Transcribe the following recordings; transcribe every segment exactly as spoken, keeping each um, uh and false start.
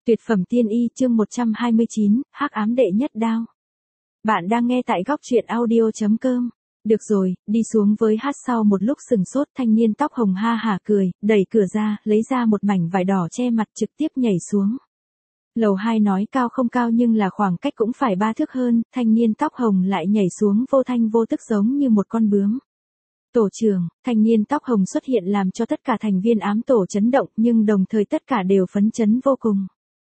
Tuyệt phẩm tiên y chương một trăm hai mươi chín, hắc ám đệ nhất đao. Bạn đang nghe tại góc truyện audio chấm com. Được rồi, đi xuống với hát. Sau một lúc sừng sốt, thanh niên tóc hồng ha hả cười, đẩy cửa ra, lấy ra một mảnh vải đỏ che mặt trực tiếp nhảy xuống. Lầu hai nói cao không cao nhưng là khoảng cách cũng phải ba thước hơn, thanh niên tóc hồng lại nhảy xuống vô thanh vô tức giống như một con bướm. Tổ trưởng, thanh niên tóc hồng xuất hiện làm cho tất cả thành viên ám tổ chấn động nhưng đồng thời tất cả đều phấn chấn vô cùng.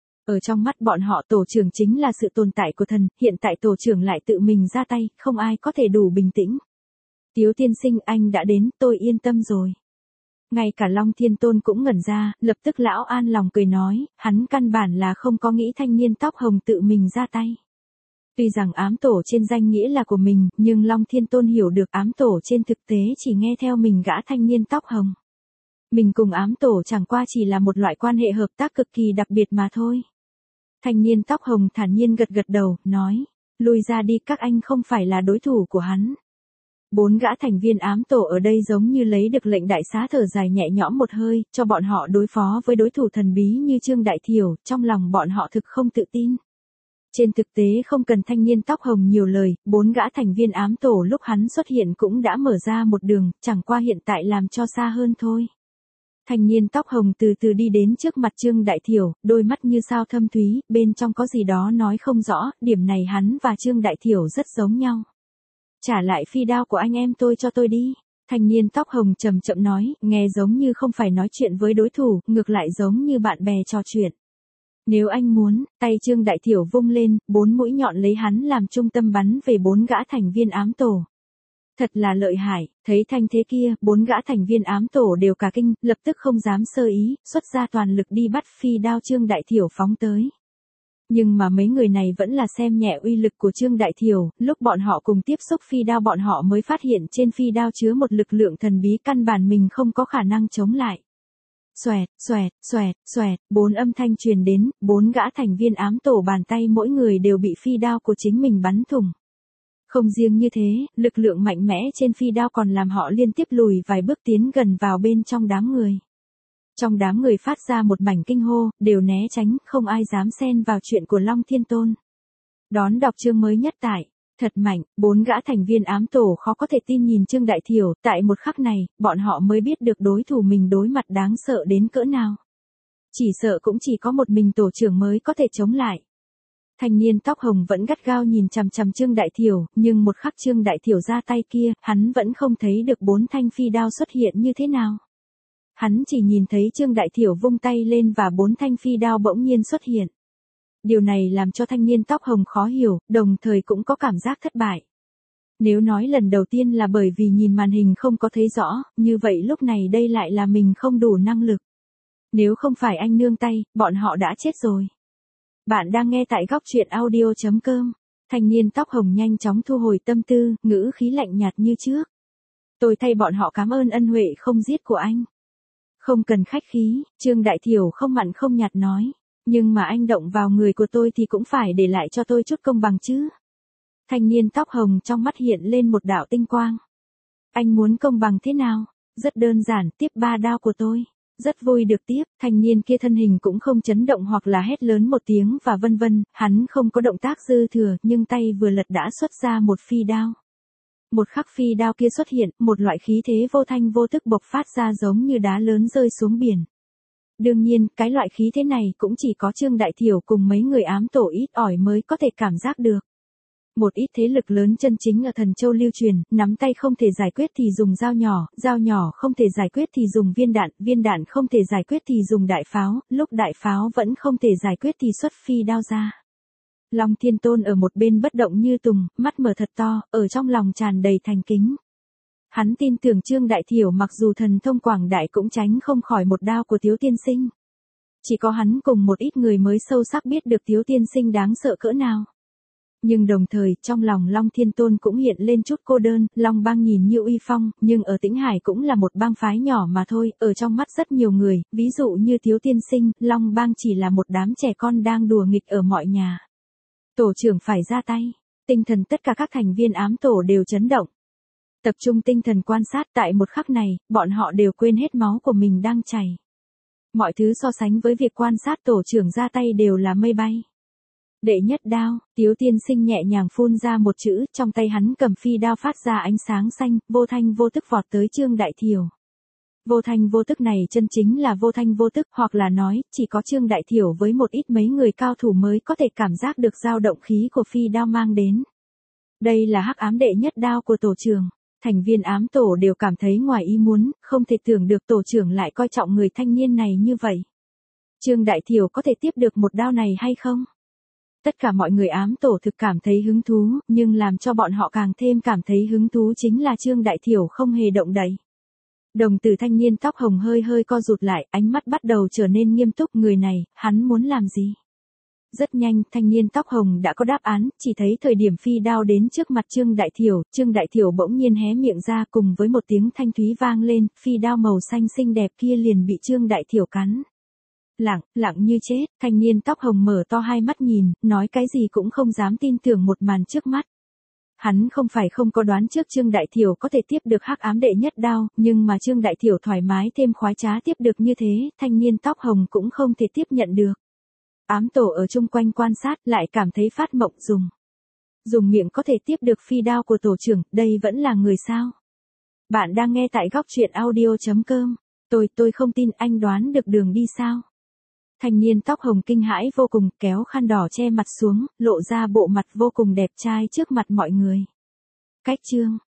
Ở trong mắt bọn họ tổ trưởng chính là sự tồn tại của thần, hiện tại tổ trưởng lại tự mình ra tay, không ai có thể đủ bình tĩnh. Tiếu tiên sinh anh đã đến, tôi yên tâm rồi. Ngay cả Long Thiên Tôn cũng ngẩn ra, lập tức lão an lòng cười nói, hắn căn bản là không có nghĩ thanh niên tóc hồng tự mình ra tay. Tuy rằng ám tổ trên danh nghĩa là của mình, nhưng Long Thiên Tôn hiểu được ám tổ trên thực tế chỉ nghe theo mình gã thanh niên tóc hồng. Mình cùng ám tổ chẳng qua chỉ là một loại quan hệ hợp tác cực kỳ đặc biệt mà thôi. Thanh niên tóc hồng thản nhiên gật gật đầu, nói, lui ra đi, các anh không phải là đối thủ của hắn. Bốn gã thành viên ám tổ ở đây giống như lấy được lệnh đại xá, thở dài nhẹ nhõm một hơi, cho bọn họ đối phó với đối thủ thần bí như Trương Đại Thiểu, trong lòng bọn họ thực không tự tin. Trên thực tế không cần thanh niên tóc hồng nhiều lời, bốn gã thành viên ám tổ lúc hắn xuất hiện cũng đã mở ra một đường, chẳng qua hiện tại làm cho xa hơn thôi. Thanh niên tóc hồng từ từ đi đến trước mặt Trương Đại Thiểu, đôi mắt như sao thâm thúy, bên trong có gì đó nói không rõ, điểm này hắn và Trương Đại Thiểu rất giống nhau. Trả lại phi đao của anh em tôi cho tôi đi. Thanh niên tóc hồng chậm chậm nói, nghe giống như không phải nói chuyện với đối thủ, ngược lại giống như bạn bè trò chuyện. Nếu anh muốn, tay Trương Đại Thiểu vung lên, bốn mũi nhọn lấy hắn làm trung tâm bắn về bốn gã thành viên ám tổ. Thật là lợi hại, thấy thanh thế kia, bốn gã thành viên ám tổ đều cả kinh, lập tức không dám sơ ý, xuất ra toàn lực đi bắt phi đao Trương Đại Thiểu phóng tới. Nhưng mà mấy người này vẫn là xem nhẹ uy lực của Trương Đại Thiểu, lúc bọn họ cùng tiếp xúc phi đao bọn họ mới phát hiện trên phi đao chứa một lực lượng thần bí căn bản mình không có khả năng chống lại. Xoẹt, xoẹt, xoẹt, xoẹt, bốn âm thanh truyền đến, bốn gã thành viên ám tổ bàn tay mỗi người đều bị phi đao của chính mình bắn thủng. Không riêng như thế, lực lượng mạnh mẽ trên phi đao còn làm họ liên tiếp lùi vài bước tiến gần vào bên trong đám người. Trong đám người phát ra một mảnh kinh hô, đều né tránh, không ai dám xen vào chuyện của Long Thiên Tôn. Đón đọc chương mới nhất tại, thật mạnh, bốn gã thành viên ám tổ khó có thể tin nhìn Trương Đại Thiểu, tại một khắc này, bọn họ mới biết được đối thủ mình đối mặt đáng sợ đến cỡ nào. Chỉ sợ cũng chỉ có một mình tổ trưởng mới có thể chống lại. Thanh niên tóc hồng vẫn gắt gao nhìn chằm chằm Trương Đại Thiểu, nhưng một khắc Trương Đại Thiểu ra tay kia, hắn vẫn không thấy được bốn thanh phi đao xuất hiện như thế nào. Hắn chỉ nhìn thấy Trương Đại Thiểu vung tay lên và bốn thanh phi đao bỗng nhiên xuất hiện. Điều này làm cho thanh niên tóc hồng khó hiểu, đồng thời cũng có cảm giác thất bại. Nếu nói lần đầu tiên là bởi vì nhìn màn hình không có thấy rõ, như vậy lúc này đây lại là mình không đủ năng lực. Nếu không phải anh nương tay, bọn họ đã chết rồi. Bạn đang nghe tại góc truyện audio chấm com. Thanh niên tóc hồng nhanh chóng thu hồi tâm tư, ngữ khí lạnh nhạt như trước. Tôi thay bọn họ cảm ơn ân huệ không giết của anh. Không cần khách khí, Trương Đại Thiểu không mặn không nhạt nói. Nhưng mà anh động vào người của tôi thì cũng phải để lại cho tôi chút công bằng chứ. Thanh niên tóc hồng trong mắt hiện lên một đạo tinh quang. Anh muốn công bằng thế nào? Rất đơn giản, tiếp ba đao của tôi. Rất vui được tiếp, thanh niên kia thân hình cũng không chấn động hoặc là hét lớn một tiếng và vân vân, hắn không có động tác dư thừa, nhưng tay vừa lật đã xuất ra một phi đao. Một khắc phi đao kia xuất hiện, một loại khí thế vô thanh vô tức bộc phát ra giống như đá lớn rơi xuống biển. Đương nhiên, cái loại khí thế này cũng chỉ có Trương Đại Thiểu cùng mấy người ám tổ ít ỏi mới có thể cảm giác được. Một ít thế lực lớn chân chính ở Thần Châu lưu truyền, nắm tay không thể giải quyết thì dùng dao nhỏ, dao nhỏ không thể giải quyết thì dùng viên đạn, viên đạn không thể giải quyết thì dùng đại pháo, lúc đại pháo vẫn không thể giải quyết thì xuất phi đao ra. Long Thiên Tôn ở một bên bất động như tùng, mắt mở thật to, ở trong lòng tràn đầy thành kính. Hắn tin tưởng Trương Đại Thiểu mặc dù thần thông quảng đại cũng tránh không khỏi một đao của Tiếu Tiên Sinh. Chỉ có hắn cùng một ít người mới sâu sắc biết được Tiếu Tiên Sinh đáng sợ cỡ nào. Nhưng đồng thời, trong lòng Long Thiên Tôn cũng hiện lên chút cô đơn, Long Bang nhìn như uy phong, nhưng ở Tĩnh Hải cũng là một bang phái nhỏ mà thôi, ở trong mắt rất nhiều người, ví dụ như Tiếu Tiên Sinh, Long Bang chỉ là một đám trẻ con đang đùa nghịch ở mọi nhà. Tổ trưởng phải ra tay, tinh thần tất cả các thành viên ám tổ đều chấn động. Tập trung tinh thần quan sát tại một khắc này, bọn họ đều quên hết máu của mình đang chảy. Mọi thứ so sánh với việc quan sát tổ trưởng ra tay đều là mây bay. Đệ nhất đao, Tiếu tiên sinh nhẹ nhàng phun ra một chữ, trong tay hắn cầm phi đao phát ra ánh sáng xanh, vô thanh vô tức vọt tới Trương Đại Thiểu. Vô thanh vô tức này chân chính là vô thanh vô tức, hoặc là nói, chỉ có Trương Đại Thiểu với một ít mấy người cao thủ mới có thể cảm giác được dao động khí của phi đao mang đến. Đây là hắc ám đệ nhất đao của tổ trưởng. Thành viên ám tổ đều cảm thấy ngoài ý muốn, không thể tưởng được tổ trưởng lại coi trọng người thanh niên này như vậy. Trương Đại Thiểu có thể tiếp được một đao này hay không? Tất cả mọi người ám tổ thực cảm thấy hứng thú, nhưng làm cho bọn họ càng thêm cảm thấy hứng thú chính là Trương Đại Thiểu không hề động đậy. Đồng tử thanh niên tóc hồng hơi hơi co rụt lại, ánh mắt bắt đầu trở nên nghiêm túc. Người này, hắn muốn làm gì? Rất nhanh, thanh niên tóc hồng đã có đáp án, chỉ thấy thời điểm phi đao đến trước mặt Trương Đại Thiểu, Trương Đại Thiểu bỗng nhiên hé miệng ra cùng với một tiếng thanh thúy vang lên, phi đao màu xanh xinh đẹp kia liền bị Trương Đại Thiểu cắn. Lặng, lặng như chết, thanh niên tóc hồng mở to hai mắt nhìn, nói cái gì cũng không dám tin tưởng một màn trước mắt. Hắn không phải không có đoán trước Trương Đại Thiểu có thể tiếp được hắc ám đệ nhất đao, nhưng mà Trương Đại Thiểu thoải mái thêm khoái trá tiếp được như thế, thanh niên tóc hồng cũng không thể tiếp nhận được. Ám tổ ở chung quanh quan sát lại cảm thấy phát mộng dùng. Dùng miệng có thể tiếp được phi đao của tổ trưởng, đây vẫn là người sao? Bạn đang nghe tại góc truyện audio chấm com. Tôi, tôi không tin anh đoán được đường đi sao? Thanh niên tóc hồng kinh hãi vô cùng, kéo khăn đỏ che mặt xuống, lộ ra bộ mặt vô cùng đẹp trai trước mặt mọi người. Cách chương,